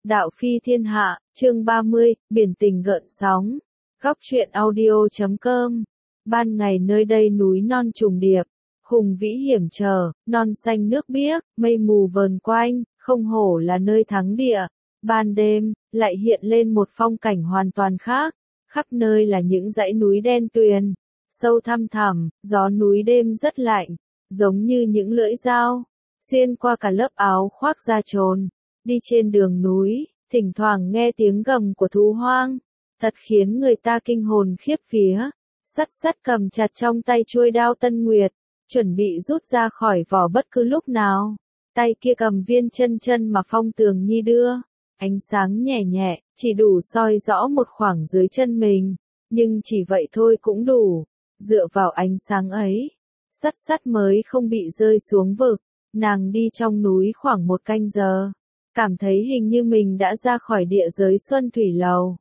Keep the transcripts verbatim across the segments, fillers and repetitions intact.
Đạo phi thiên hạ, chương ba mươi, biển tình gợn sóng. Góc truyện audio chấm com. Ban ngày nơi đây núi non trùng điệp, hùng vĩ hiểm trở, non xanh nước biếc, mây mù vờn quanh, không hổ là nơi thắng địa. Ban đêm, lại hiện lên một phong cảnh hoàn toàn khác, khắp nơi là những dãy núi đen tuyền, sâu thăm thẳm, gió núi đêm rất lạnh, giống như những lưỡi dao, xuyên qua cả lớp áo khoác da trồn. Đi trên đường núi, thỉnh thoảng nghe tiếng gầm của thú hoang, thật khiến người ta kinh hồn khiếp vía. Sắt sắt cầm chặt trong tay chuôi đao Tân Nguyệt, chuẩn bị rút ra khỏi vỏ bất cứ lúc nào. Tay kia cầm viên chân chân mà Phong Tường Nhi đưa, ánh sáng nhẹ nhẹ, chỉ đủ soi rõ một khoảng dưới chân mình, nhưng chỉ vậy thôi cũng đủ. Dựa vào ánh sáng ấy, sắt sắt mới không bị rơi xuống vực. Nàng đi trong núi khoảng một canh giờ, cảm thấy hình như mình đã ra khỏi địa giới Xuân Thủy Lầu.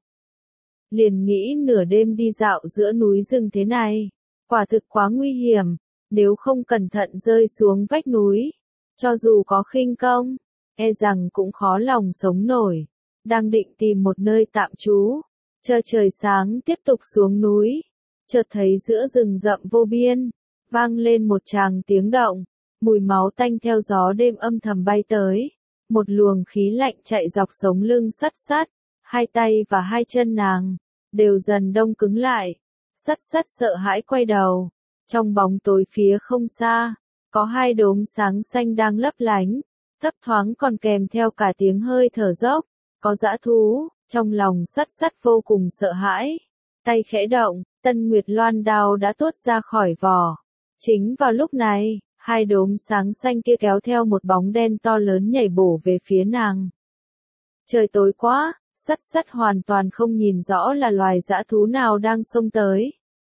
Liền nghĩ nửa đêm đi dạo giữa núi rừng thế này, quả thực quá nguy hiểm, nếu không cẩn thận rơi xuống vách núi, cho dù có khinh công, e rằng cũng khó lòng sống nổi. Đang định tìm một nơi tạm trú, chờ trời sáng tiếp tục xuống núi, chợt thấy giữa rừng rậm vô biên, vang lên một tràng tiếng động, mùi máu tanh theo gió đêm âm thầm bay tới. Một luồng khí lạnh chạy dọc sống lưng sắt sắt, hai tay và hai chân nàng đều dần đông cứng lại. Sắt sắt sợ hãi quay đầu, trong bóng tối phía không xa, có hai đốm sáng xanh đang lấp lánh, thấp thoáng còn kèm theo cả tiếng hơi thở dốc, có dã thú. Trong lòng sắt sắt vô cùng sợ hãi, tay khẽ động, Tân Nguyệt loan đao đã tuốt ra khỏi vỏ. Chính vào lúc này, hai đốm sáng xanh kia kéo theo một bóng đen to lớn nhảy bổ về phía nàng. Trời tối quá, sắt sắt hoàn toàn không nhìn rõ là loài dã thú nào đang xông tới.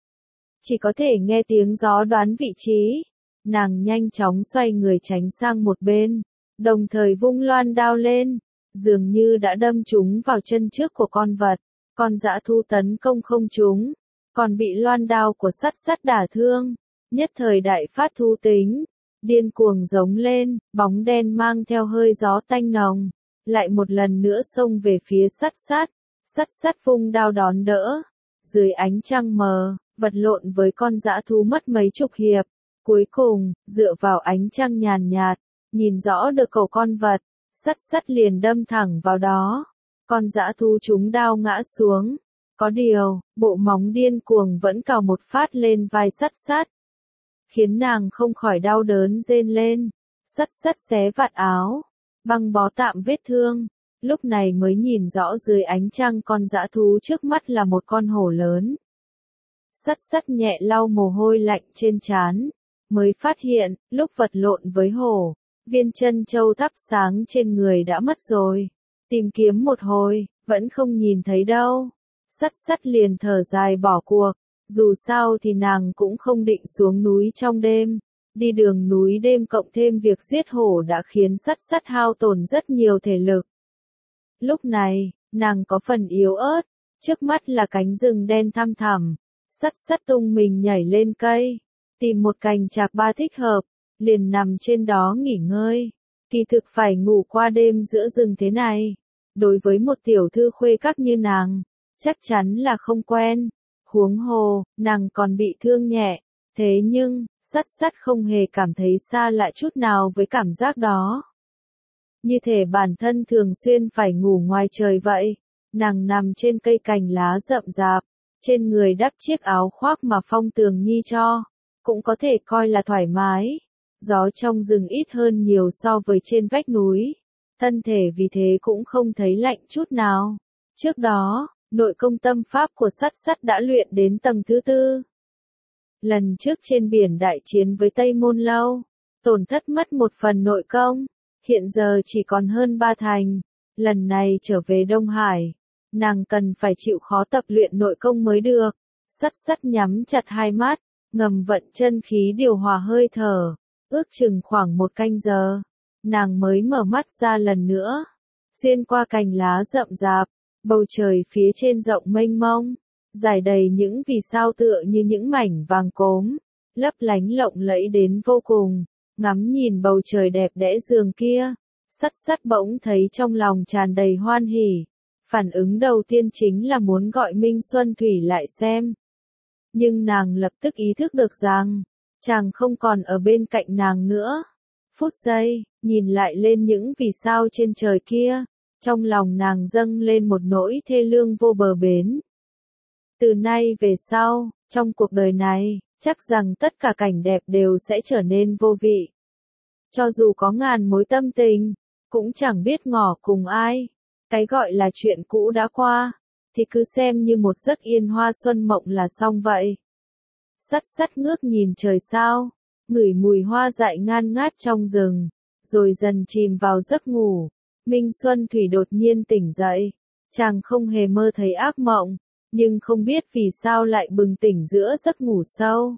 Chỉ có thể nghe tiếng gió đoán vị trí. Nàng nhanh chóng xoay người tránh sang một bên, đồng thời vung loan đao lên, dường như đã đâm trúng vào chân trước của con vật. Con dã thú tấn công không trúng, còn bị loan đao của sắt sắt đả thương. Nhất thời đại phát thú tính, điên cuồng giống lên, bóng đen mang theo hơi gió tanh nồng, lại một lần nữa xông về phía sắt sắt. Sắt sắt vung đao đón đỡ, dưới ánh trăng mờ, vật lộn với con dã thú mất mấy chục hiệp. Cuối cùng, dựa vào ánh trăng nhàn nhạt, nhìn rõ được cổ con vật, sắt sắt liền đâm thẳng vào đó. Con dã thú trúng đao ngã xuống, có điều, bộ móng điên cuồng vẫn cào một phát lên vai sắt sắt, khiến nàng không khỏi đau đớn rên lên. Sắt sắt xé vạt áo, băng bó tạm vết thương, lúc này mới nhìn rõ dưới ánh trăng con dã thú trước mắt là một con hổ lớn. Sắt sắt nhẹ lau mồ hôi lạnh trên trán, mới phát hiện, lúc vật lộn với hổ, viên chân châu thắp sáng trên người đã mất rồi. Tìm kiếm một hồi, vẫn không nhìn thấy đâu. Sắt sắt liền thở dài bỏ cuộc. Dù sao thì nàng cũng không định xuống núi trong đêm. Đi đường núi đêm cộng thêm việc giết hổ đã khiến sắt sắt hao tổn rất nhiều thể lực. Lúc này, nàng có phần yếu ớt, trước mắt là cánh rừng đen thăm thẳm. Sắt sắt tung mình nhảy lên cây, tìm một cành trạc ba thích hợp, liền nằm trên đó nghỉ ngơi. Kỳ thực phải ngủ qua đêm giữa rừng thế này, đối với một tiểu thư khuê các như nàng, chắc chắn là không quen. Huống hồ, nàng còn bị thương nhẹ, thế nhưng, sắt sắt không hề cảm thấy xa lạ chút nào với cảm giác đó. Như thể bản thân thường xuyên phải ngủ ngoài trời vậy. Nàng nằm trên cây cành lá rậm rạp, trên người đắp chiếc áo khoác mà Phong Tường Nhi cho, cũng có thể coi là thoải mái. Gió trong rừng ít hơn nhiều so với trên vách núi, thân thể vì thế cũng không thấy lạnh chút nào. Trước đó, nội công tâm pháp của sắt sắt đã luyện đến tầng thứ tư. Lần trước trên biển đại chiến với Tây Môn Lâu, tổn thất mất một phần nội công, hiện giờ chỉ còn hơn ba thành. Lần này trở về Đông Hải, nàng cần phải chịu khó tập luyện nội công mới được. Sắt sắt nhắm chặt hai mắt, ngầm vận chân khí điều hòa hơi thở, ước chừng khoảng một canh giờ, nàng mới mở mắt ra lần nữa. Xuyên qua cành lá rậm rạp, bầu trời phía trên rộng mênh mông, rải đầy những vì sao tựa như những mảnh vàng cốm, lấp lánh lộng lẫy đến vô cùng. Ngắm nhìn bầu trời đẹp đẽ giường kia, Sắt sắt bỗng thấy trong lòng tràn đầy hoan hỉ. Phản ứng đầu tiên chính là muốn gọi Minh Xuân Thủy lại xem. Nhưng nàng lập tức ý thức được rằng, chàng không còn ở bên cạnh nàng nữa. Phút giây, nhìn lại lên những vì sao trên trời kia, trong lòng nàng dâng lên một nỗi thê lương vô bờ bến. Từ nay về sau, trong cuộc đời này, chắc rằng tất cả cảnh đẹp đều sẽ trở nên vô vị. Cho dù có ngàn mối tâm tình, cũng chẳng biết ngỏ cùng ai. Cái gọi là chuyện cũ đã qua, thì cứ xem như một giấc yên hoa xuân mộng là xong vậy. Sắt sắt ngước nhìn trời sao, ngửi mùi hoa dại ngan ngát trong rừng, rồi dần chìm vào giấc ngủ. Minh Xuân Thủy đột nhiên tỉnh dậy, chàng không hề mơ thấy ác mộng, nhưng không biết vì sao lại bừng tỉnh giữa giấc ngủ sâu.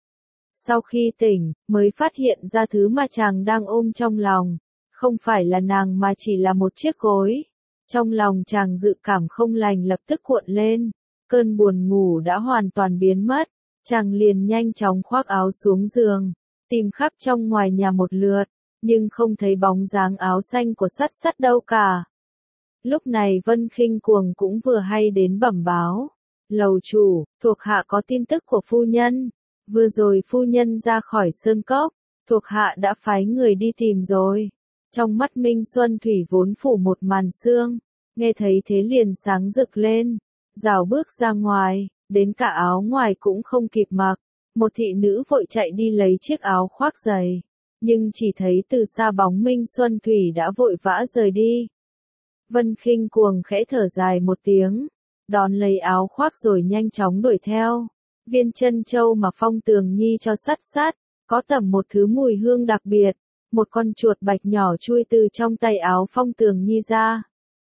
Sau khi tỉnh, mới phát hiện ra thứ mà chàng đang ôm trong lòng, không phải là nàng mà chỉ là một chiếc gối. Trong lòng chàng dự cảm không lành lập tức cuộn lên, cơn buồn ngủ đã hoàn toàn biến mất, chàng liền nhanh chóng khoác áo xuống giường, tìm khắp trong ngoài nhà một lượt, nhưng không thấy bóng dáng áo xanh của Sắt Sắt đâu cả. Lúc này Vân Khinh Cuồng cũng vừa hay đến bẩm báo, lầu chủ, thuộc hạ có tin tức của phu nhân, vừa rồi phu nhân ra khỏi sơn cốc, thuộc hạ đã phái người đi tìm rồi. Trong mắt Minh Xuân Thủy vốn phủ một màn sương, nghe thấy thế liền sáng rực lên, rảo bước ra ngoài, đến cả áo ngoài cũng không kịp mặc, một thị nữ vội chạy đi lấy chiếc áo khoác dày, nhưng chỉ thấy từ xa bóng Minh Xuân Thủy đã vội vã rời đi. Vân Khinh Cuồng khẽ thở dài một tiếng, đón lấy áo khoác rồi nhanh chóng đuổi theo. Viên chân châu mà Phong Tường Nhi cho Sắt Sắt, có tẩm một thứ mùi hương đặc biệt. Một con chuột bạch nhỏ chui từ trong tay áo Phong Tường Nhi ra.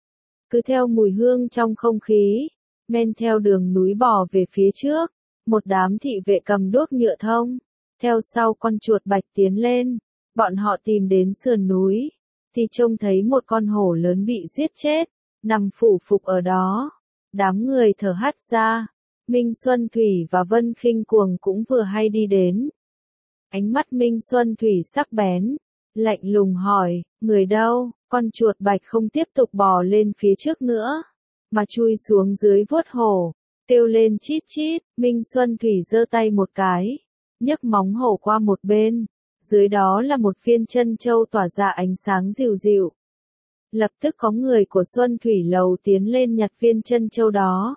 Cứ theo mùi hương trong không khí, men theo đường núi bò về phía trước, một đám thị vệ cầm đuốc nhựa thông, theo sau con chuột bạch tiến lên, bọn họ tìm đến sườn núi, thì trông thấy một con hổ lớn bị giết chết, nằm phủ phục ở đó. Đám người thở hắt ra, Minh Xuân Thủy và Vân Khinh Cuồng cũng vừa hay đi đến. Ánh mắt Minh Xuân Thủy sắc bén, lạnh lùng hỏi, người đâu? Con chuột bạch không tiếp tục bò lên phía trước nữa, mà chui xuống dưới vuốt hổ, kêu lên chít chít. Minh Xuân Thủy giơ tay một cái, nhấc móng hổ qua một bên, dưới đó là một viên chân châu tỏa ra ánh sáng dịu dịu. Lập tức có người của Xuân Thủy Lầu tiến lên nhặt viên chân châu đó,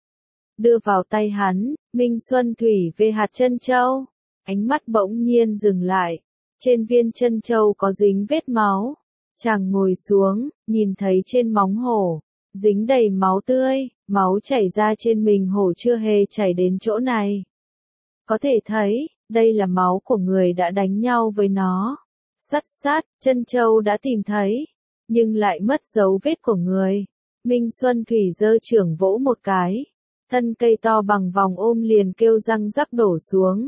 đưa vào tay hắn. Minh Xuân Thủy về hạt chân châu, ánh mắt bỗng nhiên dừng lại. Trên viên chân châu có dính vết máu. Chàng ngồi xuống, nhìn thấy trên móng hổ, dính đầy máu tươi, máu chảy ra trên mình hổ chưa hề chảy đến chỗ này. Có thể thấy, đây là máu của người đã đánh nhau với nó. Sắt Sắt, chân châu đã tìm thấy, nhưng lại mất dấu vết của người. Minh Xuân Thủy giơ chưởng vỗ một cái, thân cây to bằng vòng ôm liền kêu răng rắc đổ xuống.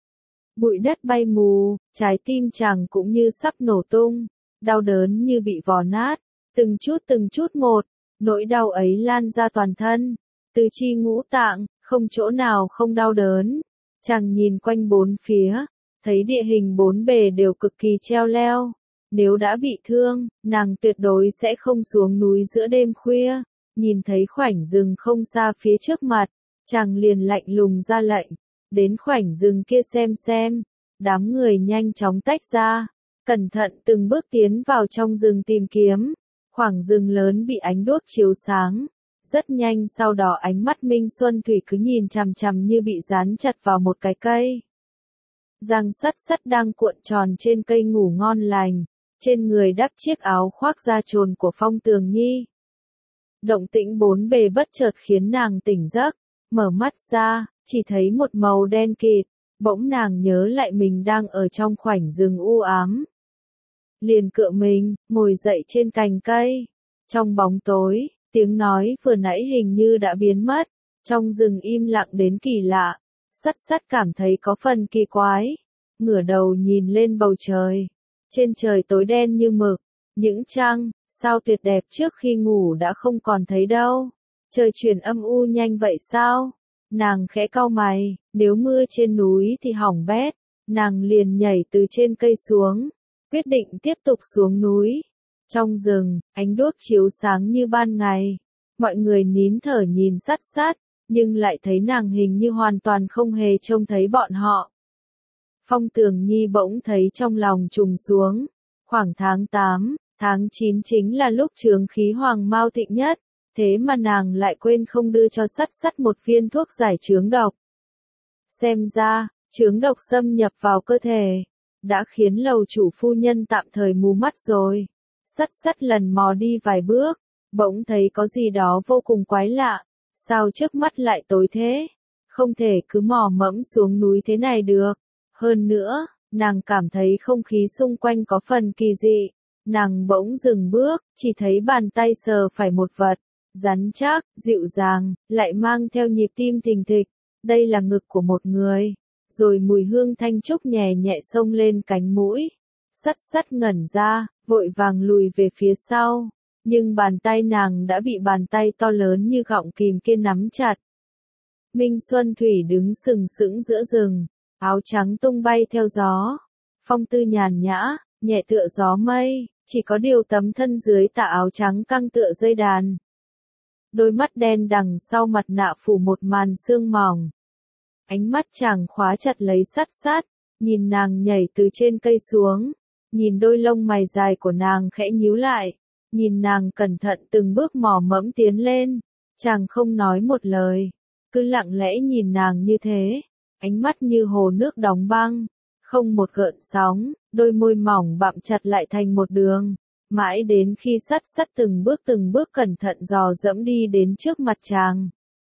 Bụi đất bay mù, trái tim chàng cũng như sắp nổ tung, đau đớn như bị vò nát, từng chút từng chút một, nỗi đau ấy lan ra toàn thân, từ chi ngũ tạng, không chỗ nào không đau đớn. Chàng nhìn quanh bốn phía, thấy địa hình bốn bề đều cực kỳ treo leo, nếu đã bị thương, nàng tuyệt đối sẽ không xuống núi giữa đêm khuya. Nhìn thấy khoảnh rừng không xa phía trước mặt, chàng liền lạnh lùng ra lệnh, đến khoảnh rừng kia xem xem. Đám người nhanh chóng tách ra, cẩn thận từng bước tiến vào trong rừng tìm kiếm. Khoảng rừng lớn bị ánh đuốc chiếu sáng, rất nhanh sau đó ánh mắt Minh Xuân Thủy cứ nhìn chằm chằm như bị dán chặt vào một cái cây. Giang Sắt Sắt đang cuộn tròn trên cây ngủ ngon lành, trên người đắp chiếc áo khoác da trồn của Phong Tường Nhi. Động tĩnh bốn bề bất chợt khiến nàng tỉnh giấc, mở mắt ra, chỉ thấy một màu đen kịt, bỗng nàng nhớ lại mình đang ở trong khoảnh rừng u ám. Liền cựa mình, ngồi dậy trên cành cây. Trong bóng tối, tiếng nói vừa nãy hình như đã biến mất, trong rừng im lặng đến kỳ lạ. Sắt Sắt cảm thấy có phần kỳ quái, ngửa đầu nhìn lên bầu trời. Trên trời tối đen như mực, những trăng, sao tuyệt đẹp trước khi ngủ đã không còn thấy đâu. Trời chuyển âm u nhanh vậy sao? Nàng khẽ cau mày, nếu mưa trên núi thì hỏng bét. Nàng liền nhảy từ trên cây xuống, quyết định tiếp tục xuống núi. Trong rừng, ánh đuốc chiếu sáng như ban ngày. Mọi người nín thở nhìn sát sát, nhưng lại thấy nàng hình như hoàn toàn không hề trông thấy bọn họ. Phong Tường Nhi bỗng thấy trong lòng trùng xuống. Khoảng tháng tám, tháng chín chính là lúc chướng khí hoàng mao thịnh nhất, thế mà nàng lại quên không đưa cho sắt sắt một viên thuốc giải chướng độc. Xem ra, chướng độc xâm nhập vào cơ thể, đã khiến lầu chủ phu nhân tạm thời mù mắt rồi. Sắt sắt lần mò đi vài bước, bỗng thấy có gì đó vô cùng quái lạ, sao trước mắt lại tối thế, không thể cứ mò mẫm xuống núi thế này được. Hơn nữa, nàng cảm thấy không khí xung quanh có phần kỳ dị, nàng bỗng dừng bước, chỉ thấy bàn tay sờ phải một vật, rắn chắc, dịu dàng, lại mang theo nhịp tim thình thịch, đây là ngực của một người, rồi mùi hương thanh trúc nhẹ nhẹ xông lên cánh mũi. Sắt sắt ngẩn ra, vội vàng lùi về phía sau, nhưng bàn tay nàng đã bị bàn tay to lớn như gọng kìm kia nắm chặt. Minh Xuân Thủy đứng sừng sững giữa rừng, áo trắng tung bay theo gió, phong tư nhàn nhã, nhẹ tựa gió mây, chỉ có điều tấm thân dưới tà áo trắng căng tựa dây đàn. Đôi mắt đen đằng sau mặt nạ phủ một màn sương mỏng. Ánh mắt chàng khóa chặt lấy sắt sát, nhìn nàng nhảy từ trên cây xuống, nhìn đôi lông mày dài của nàng khẽ nhíu lại, nhìn nàng cẩn thận từng bước mò mẫm tiến lên, chàng không nói một lời, cứ lặng lẽ nhìn nàng như thế, ánh mắt như hồ nước đóng băng, không một gợn sóng, đôi môi mỏng bặm chặt lại thành một đường, mãi đến khi sắt sắt từng bước từng bước cẩn thận dò dẫm đi đến trước mặt chàng.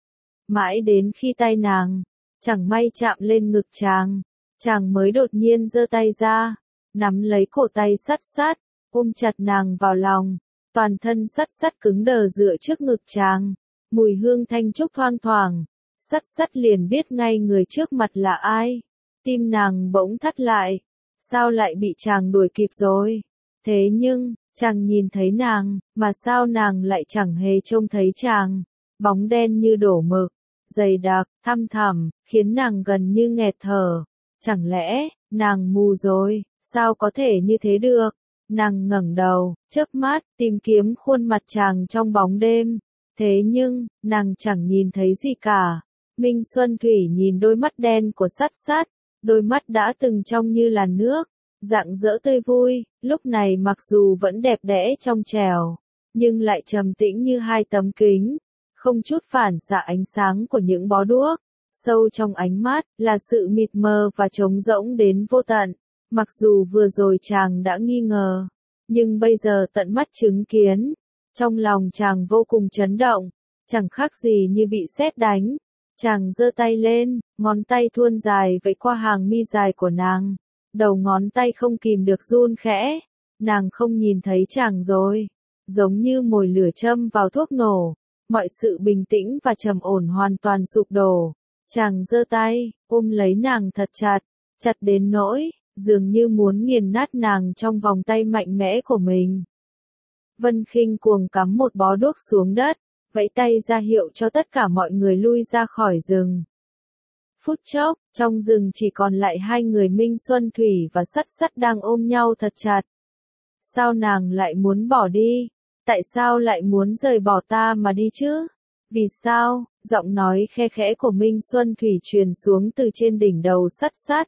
Mãi đến khi tay nàng chẳng may chạm lên ngực chàng, chàng mới đột nhiên giơ tay ra, nắm lấy cổ tay sắt sắt, ôm chặt nàng vào lòng, toàn thân sắt sắt cứng đờ dựa trước ngực chàng, mùi hương thanh trúc thoang thoảng, sắt sắt liền biết ngay người trước mặt là ai, tim nàng bỗng thắt lại, sao lại bị chàng đuổi kịp rồi, thế nhưng, chàng nhìn thấy nàng, mà sao nàng lại chẳng hề trông thấy chàng, bóng đen như đổ mực, dày đặc, thăm thẳm, khiến nàng gần như nghẹt thở. Chẳng lẽ, nàng mù rồi, sao có thể như thế được? Nàng ngẩng đầu, chớp mắt, tìm kiếm khuôn mặt chàng trong bóng đêm. Thế nhưng, nàng chẳng nhìn thấy gì cả. Minh Xuân Thủy nhìn đôi mắt đen của sắt sắt, đôi mắt đã từng trong như là nước, rạng rỡ tươi vui, lúc này mặc dù vẫn đẹp đẽ trong trẻo, nhưng lại trầm tĩnh như hai tấm kính. Không chút phản xạ ánh sáng của những bó đuốc, sâu trong ánh mắt là sự mịt mờ và trống rỗng đến vô tận. Mặc dù vừa rồi chàng đã nghi ngờ, nhưng bây giờ tận mắt chứng kiến, trong lòng chàng vô cùng chấn động, chẳng khác gì như bị sét đánh. Chàng giơ tay lên, ngón tay thuôn dài vẫy qua hàng mi dài của nàng, đầu ngón tay không kìm được run khẽ, nàng không nhìn thấy chàng rồi, giống như mồi lửa châm vào thuốc nổ. Mọi sự bình tĩnh và trầm ổn hoàn toàn sụp đổ. Chàng giơ tay, ôm lấy nàng thật chặt, chặt đến nỗi, dường như muốn nghiền nát nàng trong vòng tay mạnh mẽ của mình. Vân Khinh cuồng cắm một bó đuốc xuống đất, vẫy tay ra hiệu cho tất cả mọi người lui ra khỏi rừng. Phút chốc, trong rừng chỉ còn lại hai người Minh Xuân Thủy và Sắt Sắt đang ôm nhau thật chặt. Sao nàng lại muốn bỏ đi? Tại sao lại muốn rời bỏ ta mà đi chứ? Vì sao? Giọng nói khe khẽ của Minh Xuân Thủy truyền xuống từ trên đỉnh đầu Sắt Sắt.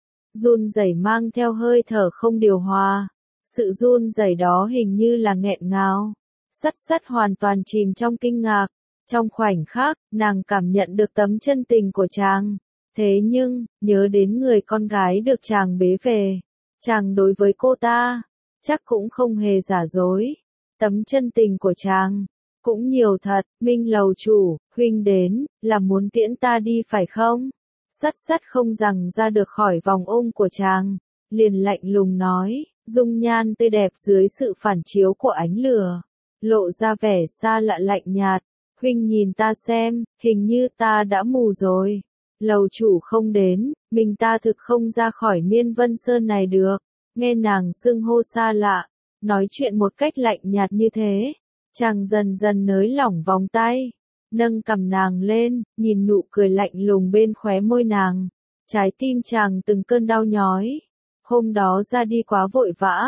Run rẩy mang theo hơi thở không điều hòa. Sự run rẩy đó hình như là nghẹn ngào. Sắt Sắt hoàn toàn chìm trong kinh ngạc. Trong khoảnh khắc, nàng cảm nhận được tấm chân tình của chàng. Thế nhưng, nhớ đến người con gái được chàng bế về. Chàng đối với cô ta, chắc cũng không hề giả dối. Tấm chân tình của chàng, cũng nhiều thật. Minh lầu chủ, huynh đến, là muốn tiễn ta đi phải không? Sắt Sắt không rằng ra được khỏi vòng ôm của chàng, liền lạnh lùng nói, dung nhan tươi đẹp dưới sự phản chiếu của ánh lửa, lộ ra vẻ xa lạ lạnh nhạt. Huynh nhìn ta xem, hình như ta đã mù rồi. Lầu chủ không đến, mình ta thực không ra khỏi Miên Vân Sơn này được. Nghe nàng xưng hô xa lạ, nói chuyện một cách lạnh nhạt như thế, chàng dần dần nới lỏng vòng tay, nâng cầm nàng lên, nhìn nụ cười lạnh lùng bên khóe môi nàng. Trái tim chàng từng cơn đau nhói. Hôm đó ra đi quá vội vã,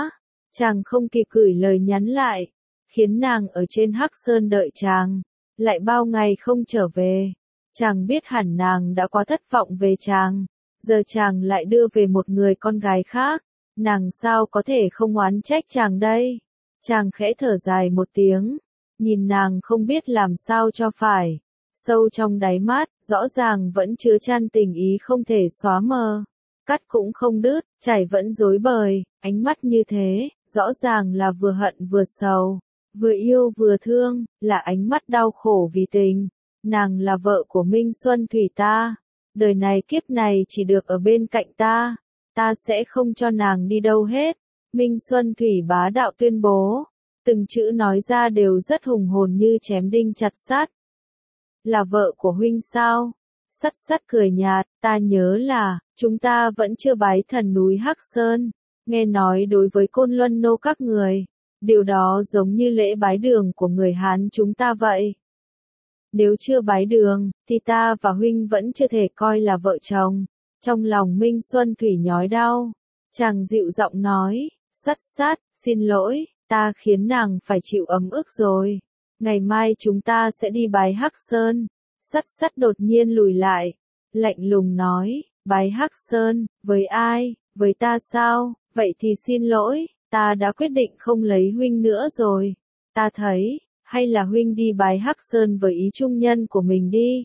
Chàng không kịp gửi lời nhắn lại, khiến nàng ở trên Hắc Sơn đợi chàng, lại bao ngày không trở về. Chàng biết hẳn nàng đã quá thất vọng về chàng, giờ chàng lại đưa về một người con gái khác, nàng sao có thể không oán trách chàng đây. Chàng khẽ thở dài một tiếng, nhìn nàng không biết làm sao cho phải. Sâu trong đáy mắt, rõ ràng vẫn chứa chan tình ý không thể xóa mờ. Cắt cũng không đứt, chảy vẫn rối bời, ánh mắt như thế, rõ ràng là vừa hận vừa sầu, vừa yêu vừa thương, là ánh mắt đau khổ vì tình. Nàng là vợ của Minh Xuân Thủy ta, đời này kiếp này chỉ được ở bên cạnh ta, ta sẽ không cho nàng đi đâu hết. Minh Xuân Thủy bá đạo tuyên bố, từng chữ nói ra đều rất hùng hồn như chém đinh chặt sắt. Là vợ của huynh sao? Sắt sắt cười nhạt, ta nhớ là, chúng ta vẫn chưa bái thần núi Hắc Sơn, nghe nói đối với Côn Luân nô các người, điều đó giống như lễ bái đường của người Hán chúng ta vậy. Nếu chưa bái đường, thì ta và huynh vẫn chưa thể coi là vợ chồng. Trong lòng Minh Xuân Thủy nhói đau, chàng dịu giọng nói, sắt sắt, xin lỗi, ta khiến nàng phải chịu ấm ức rồi. Ngày mai chúng ta sẽ đi bái Hắc Sơn. Sắt sắt đột nhiên lùi lại, lạnh lùng nói, bái Hắc Sơn, với ai, với ta sao, vậy thì xin lỗi, ta đã quyết định không lấy huynh nữa rồi. Ta thấy, hay là huynh đi bái Hắc Sơn với ý trung nhân của mình đi.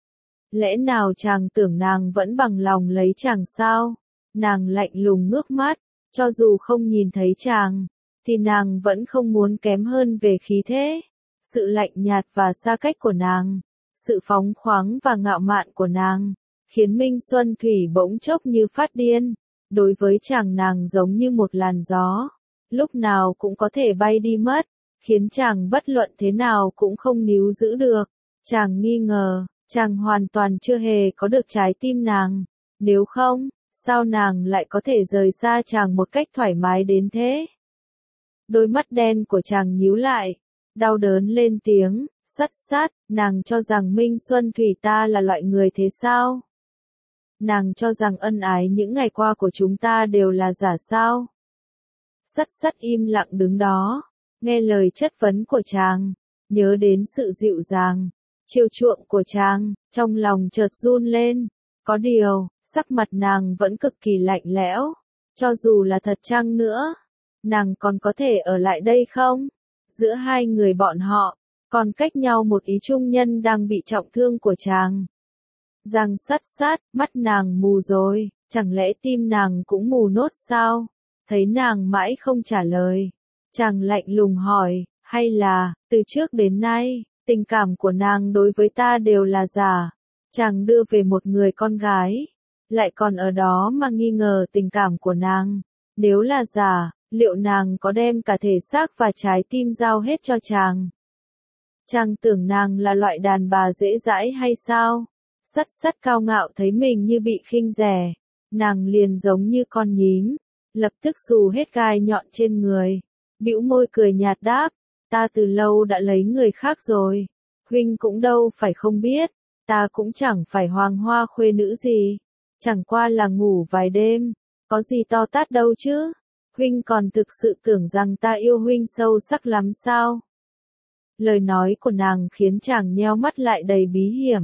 Lẽ nào chàng tưởng nàng vẫn bằng lòng lấy chàng sao? Nàng lạnh lùng ngước mắt, cho dù không nhìn thấy chàng, thì nàng vẫn không muốn kém hơn về khí thế. Sự lạnh nhạt và xa cách của nàng, sự phóng khoáng và ngạo mạn của nàng, khiến Minh Xuân Thủy bỗng chốc như phát điên. Đối với chàng nàng giống như một làn gió, lúc nào cũng có thể bay đi mất, khiến chàng bất luận thế nào cũng không níu giữ được. Chàng nghi ngờ, chàng hoàn toàn chưa hề có được trái tim nàng, nếu không, sao nàng lại có thể rời xa chàng một cách thoải mái đến thế? Đôi mắt đen của chàng nhíu lại, đau đớn lên tiếng, sắt sắt, nàng cho rằng Minh Xuân Thủy ta là loại người thế sao? Nàng cho rằng ân ái những ngày qua của chúng ta đều là giả sao? Sắt sắt im lặng đứng đó, nghe lời chất vấn của chàng, nhớ đến sự dịu dàng, chiều chuộng của chàng, trong lòng chợt run lên. Có điều, sắc mặt nàng vẫn cực kỳ lạnh lẽo, cho dù là thật chăng nữa, nàng còn có thể ở lại đây không? Giữa hai người bọn họ, còn cách nhau một ý trung nhân đang bị trọng thương của chàng. Giang sắt sát, mắt nàng mù rồi, chẳng lẽ tim nàng cũng mù nốt sao? Thấy nàng mãi không trả lời, chàng lạnh lùng hỏi, hay là, từ trước đến nay, tình cảm của nàng đối với ta đều là giả? Chàng đưa về một người con gái, lại còn ở đó mà nghi ngờ tình cảm của nàng. Nếu là giả, liệu nàng có đem cả thể xác và trái tim giao hết cho chàng? Chàng tưởng nàng là loại đàn bà dễ dãi hay sao? Sắt sắt cao ngạo thấy mình như bị khinh rẻ, nàng liền giống như con nhím, lập tức xù hết gai nhọn trên người, bĩu môi cười nhạt đáp, ta từ lâu đã lấy người khác rồi, huynh cũng đâu phải không biết, ta cũng chẳng phải hoàng hoa khuê nữ gì, chẳng qua là ngủ vài đêm, có gì to tát đâu chứ, huynh còn thực sự tưởng rằng ta yêu huynh sâu sắc lắm sao? Lời nói của nàng khiến chàng nheo mắt lại đầy bí hiểm.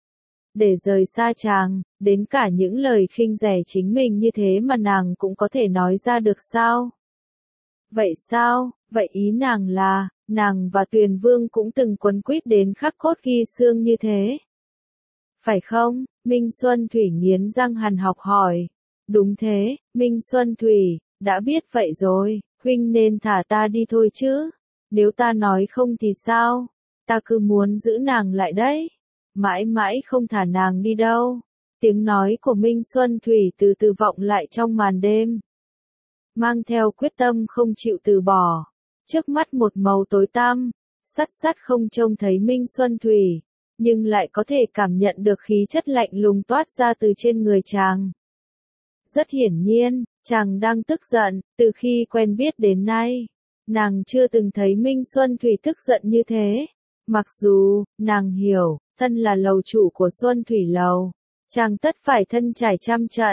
Để rời xa chàng, đến cả những lời khinh rẻ chính mình như thế mà nàng cũng có thể nói ra được sao? Vậy sao, vậy ý nàng là, nàng và Tuyền Vương cũng từng quấn quýt đến khắc cốt ghi xương như thế? Phải không? Minh Xuân Thủy nghiến răng hằn học hỏi. Đúng thế, Minh Xuân Thủy, đã biết vậy rồi, huynh nên thả ta đi thôi chứ. Nếu ta nói không thì sao? Ta cứ muốn giữ nàng lại đấy. Mãi mãi không thả nàng đi đâu. Tiếng nói của Minh Xuân Thủy từ từ vọng lại trong màn đêm. Mang theo quyết tâm không chịu từ bỏ. Trước mắt một màu tối tăm, sắt sắt không trông thấy Minh Xuân Thủy, nhưng lại có thể cảm nhận được khí chất lạnh lùng toát ra từ trên người chàng. Rất hiển nhiên, chàng đang tức giận, từ khi quen biết đến nay. Nàng chưa từng thấy Minh Xuân Thủy tức giận như thế. Mặc dù, nàng hiểu, thân là lầu chủ của Xuân Thủy Lầu, chàng tất phải thân trải trăm trận,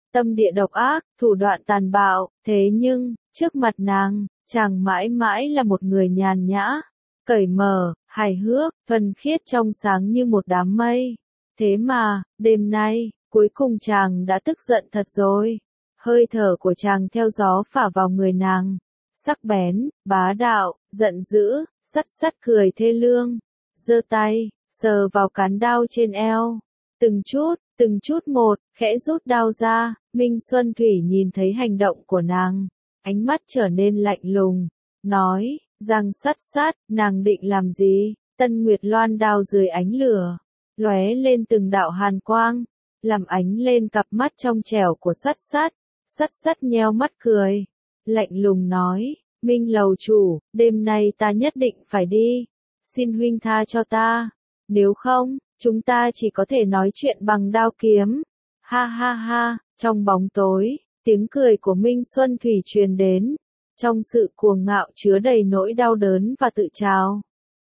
tâm địa độc ác, thủ đoạn tàn bạo, thế nhưng, trước mặt nàng, chàng mãi mãi là một người nhàn nhã, cởi mở, hài hước, thuần khiết trong sáng như một đám mây. Thế mà, đêm nay, cuối cùng chàng đã tức giận thật rồi. Hơi thở của chàng theo gió phả vào người nàng. Sắc bén, bá đạo, giận dữ, sắt sắt cười thê lương. Giơ tay, sờ vào cán đao trên eo. Từng chút, từng chút một, khẽ rút đao ra. Minh Xuân Thủy nhìn thấy hành động của nàng. Ánh mắt trở nên lạnh lùng. Nói, răng sắt sắt, nàng định làm gì? Tân Nguyệt Loan đao dưới ánh lửa. Lóe lên từng đạo hàn quang. Làm ánh lên cặp mắt trong trẻo của sắt sắt. Sắt sắt nheo mắt cười. Lạnh lùng nói, Minh lầu chủ, đêm nay ta nhất định phải đi. Xin huynh tha cho ta. Nếu không, chúng ta chỉ có thể nói chuyện bằng đao kiếm. Ha ha ha, trong bóng tối, tiếng cười của Minh Xuân Thủy truyền đến. Trong sự cuồng ngạo chứa đầy nỗi đau đớn và tự trào.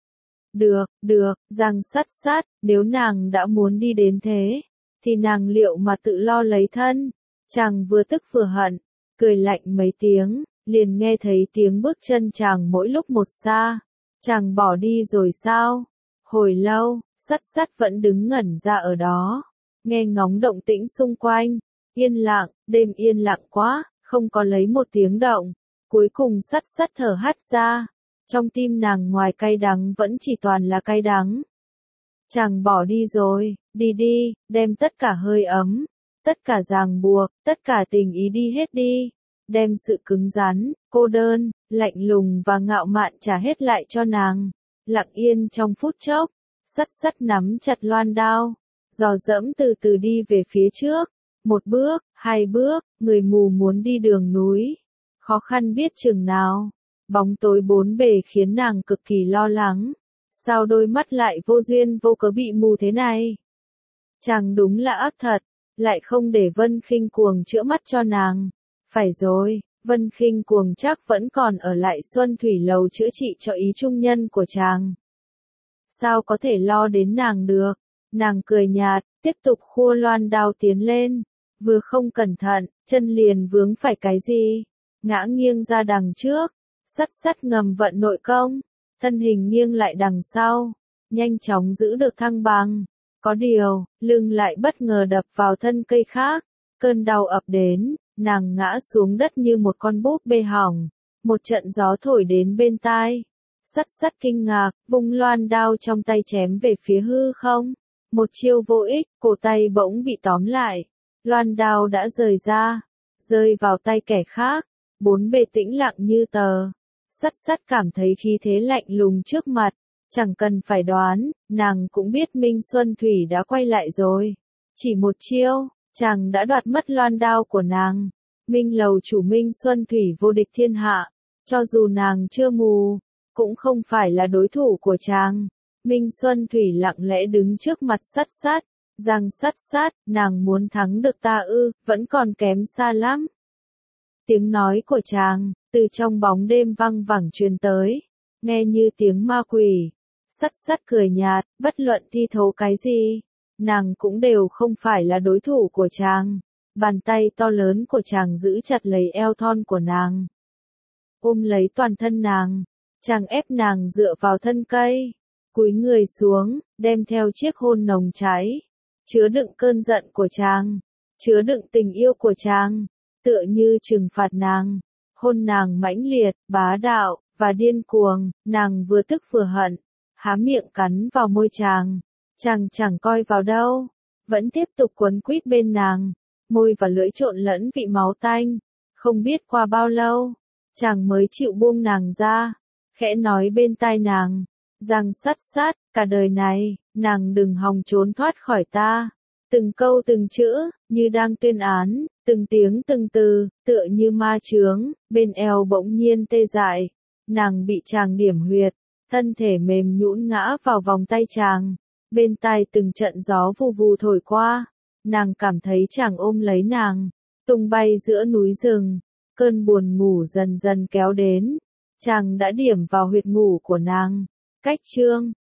Được, được, răng sắt sắt, nếu nàng đã muốn đi đến thế, thì nàng liệu mà tự lo lấy thân. Chàng vừa tức vừa hận, cười lạnh mấy tiếng, liền nghe thấy tiếng bước chân chàng mỗi lúc một xa. Chàng bỏ đi rồi sao? Hồi lâu, sắt sắt vẫn đứng ngẩn ra ở đó, nghe ngóng động tĩnh xung quanh. Yên lặng, đêm yên lặng quá, không có lấy một tiếng động. Cuối cùng sắt sắt thở hắt ra. Trong tim nàng ngoài cay đắng vẫn chỉ toàn là cay đắng. Chàng bỏ đi rồi, đi đi, đem tất cả hơi ấm, tất cả ràng buộc, tất cả tình ý đi hết đi. Đem sự cứng rắn, cô đơn, lạnh lùng và ngạo mạn trả hết lại cho nàng. Lặng yên trong phút chốc, sắt sắt nắm chặt loan đao, dò dẫm từ từ đi về phía trước. Một bước, hai bước, người mù muốn đi đường núi. Khó khăn biết chừng nào. Bóng tối bốn bề khiến nàng cực kỳ lo lắng. Sao đôi mắt lại vô duyên vô cớ bị mù thế này? Chàng đúng là ác thật, lại không để Vân Khinh Cuồng chữa mắt cho nàng. Phải rồi, Vân Khinh Cuồng chắc vẫn còn ở lại Xuân Thủy Lầu chữa trị cho ý trung nhân của chàng. Sao có thể lo đến nàng được? Nàng cười nhạt, tiếp tục khua loan đao tiến lên. Vừa không cẩn thận, chân liền vướng phải cái gì? Ngã nghiêng ra đằng trước. Sắt sắt ngầm vận nội công. Thân hình nghiêng lại đằng sau. Nhanh chóng giữ được thăng bằng. Có điều, lưng lại bất ngờ đập vào thân cây khác. Cơn đau ập đến, nàng ngã xuống đất như một con búp bê hỏng. Một trận gió thổi đến bên tai. Sắt sắt kinh ngạc, vung loan đao trong tay chém về phía hư không. Một chiêu vô ích, cổ tay bỗng bị tóm lại. Loan đao đã rời ra, rơi vào tay kẻ khác. Bốn bề tĩnh lặng như tờ. Sắt sắt cảm thấy khí thế lạnh lùng trước mặt. Chẳng cần phải đoán, nàng cũng biết Minh Xuân Thủy đã quay lại rồi. Chỉ một chiêu, chàng đã đoạt mất loan đao của nàng. Minh lầu chủ Minh Xuân Thủy vô địch thiên hạ. Cho dù nàng chưa mù, cũng không phải là đối thủ của chàng. Minh Xuân Thủy lặng lẽ đứng trước mặt sắt sắt. Rằng sắt sắt, nàng muốn thắng được ta ư, vẫn còn kém xa lắm. Tiếng nói của chàng, từ trong bóng đêm văng vẳng truyền tới, nghe như tiếng ma quỷ. Sắt sắt cười nhạt, bất luận thi thố cái gì, nàng cũng đều không phải là đối thủ của chàng. Bàn tay to lớn của chàng giữ chặt lấy eo thon của nàng. Ôm lấy toàn thân nàng, chàng ép nàng dựa vào thân cây, cúi người xuống, đem theo chiếc hôn nồng cháy, chứa đựng cơn giận của chàng, chứa đựng tình yêu của chàng, tựa như trừng phạt nàng. Hôn nàng mãnh liệt, bá đạo, và điên cuồng, nàng vừa tức vừa hận, há miệng cắn vào môi chàng. Chàng chẳng coi vào đâu, vẫn tiếp tục quấn quýt bên nàng, môi và lưỡi trộn lẫn vị máu tanh. Không biết qua bao lâu, chàng mới chịu buông nàng ra, khẽ nói bên tai nàng, rằng sắt sắt, cả đời này, nàng đừng hòng trốn thoát khỏi ta. Từng câu từng chữ, như đang tuyên án, từng tiếng từng từ, tựa như ma chướng, bên eo bỗng nhiên tê dại. Nàng bị chàng điểm huyệt, thân thể mềm nhũn ngã vào vòng tay chàng. Bên tai từng trận gió vù vù thổi qua, nàng cảm thấy chàng ôm lấy nàng, tung bay giữa núi rừng. Cơn buồn ngủ dần dần kéo đến, chàng đã điểm vào huyệt ngủ của nàng. Cách chương